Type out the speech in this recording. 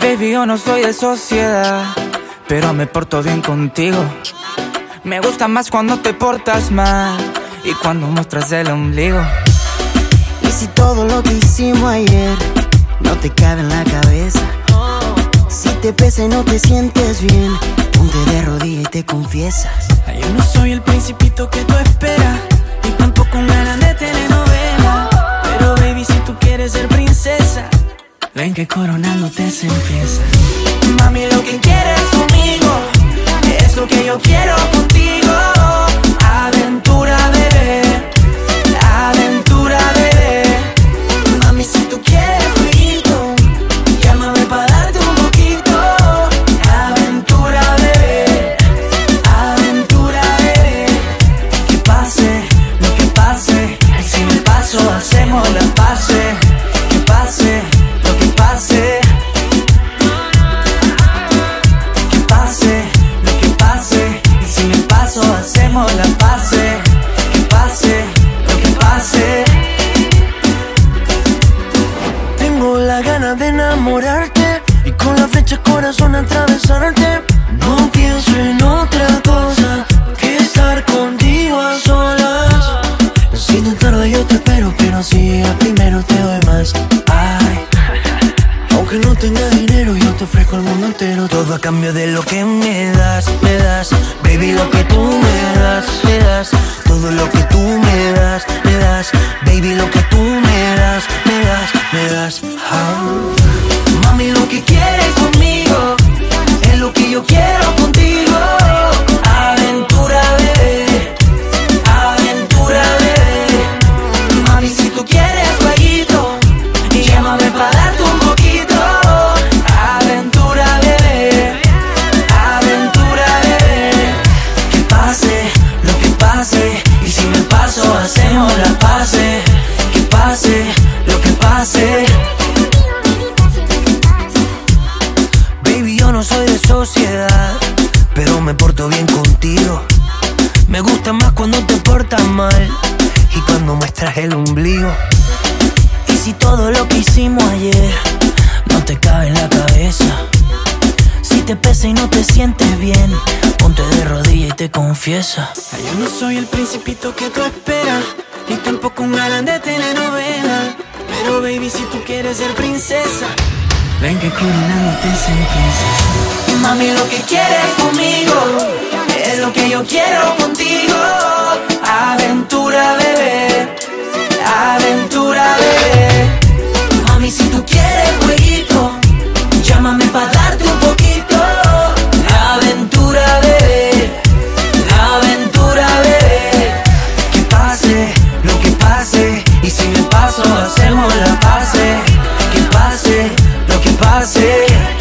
Baby, yo no soy de sociedad, pero me porto bien contigo. Me gusta más cuando te portas mal y cuando muestras el ombligo. Y si todo lo que hicimos ayer no te cabe en la cabeza, si te pesa y no te sientes bien, ponte de rodillas y te confiesas. Yo no soy el principito que tú esperas, ni tampoco un galán de telenovela. Pero baby, si tú quieres ser princesa, ven que coronándote se empieza. Mami, lo que quieres conmigo es lo que yo quiero contigo. Aventura, bebé, aventura, bebé. Mami, si tú quieres jueguito, llámame pa' darte un poquito. Aventura, bebé, aventura, bebé. Que pase lo que pase, y si me paso hacemos la pase. Que pase lo que pase. Que pase lo que pase, y si me paso hacemos la pase. Que pase lo que pase. Tengo la gana de enamorarte y con la flecha corazón atravesarte. No pienso en otra cosa que estar contigo a solas. Si te tarda yo te espero, pero si llegas primero te doy más. Ay, aunque no tenga dinero, yo te ofrezco el mundo entero. Todo a cambio de lo que me das, me das. Baby, lo que tú me das, me das. Todo lo que tú me das, me das. Baby, lo que tú me das, me das, me das. Ah. Mami, lo que quieres conmigo es lo que yo quiero contigo. Aventura, bebé, aventura, bebé. Mami, si tú quieres jueguito, llámame pa' darte un poquito. Aventura, bebé, aventura, bebé. Que pase lo que pase, y si me paso hacemos la pase. Que pase lo que pase. Baby, yo no soy de sociedad, pero me porto bien contigo. Me gusta más cuando te portas mal y cuando muestras el ombligo. Y si todo lo que hicimos ayer no te cabe en la cabeza, si te pesa y no te sientes bien, ponte de rodillas y te confiesa. Yo no soy el principito que tú esperas, ni tampoco un galán de telenovela. Pero baby, si tú quieres ser princesa, ven que coronándote se empieza. Mami, lo que quieres conmigo es lo que yo quiero contigo. Aventura, bebé, aventura, bebé. Mami, si tú quieres jueguito, llámame pa' darte un poquito. Aventura, bebé, aventura, bebé. Que pase lo que pase, y si me paso hacemos la pase. Que pase lo que pase.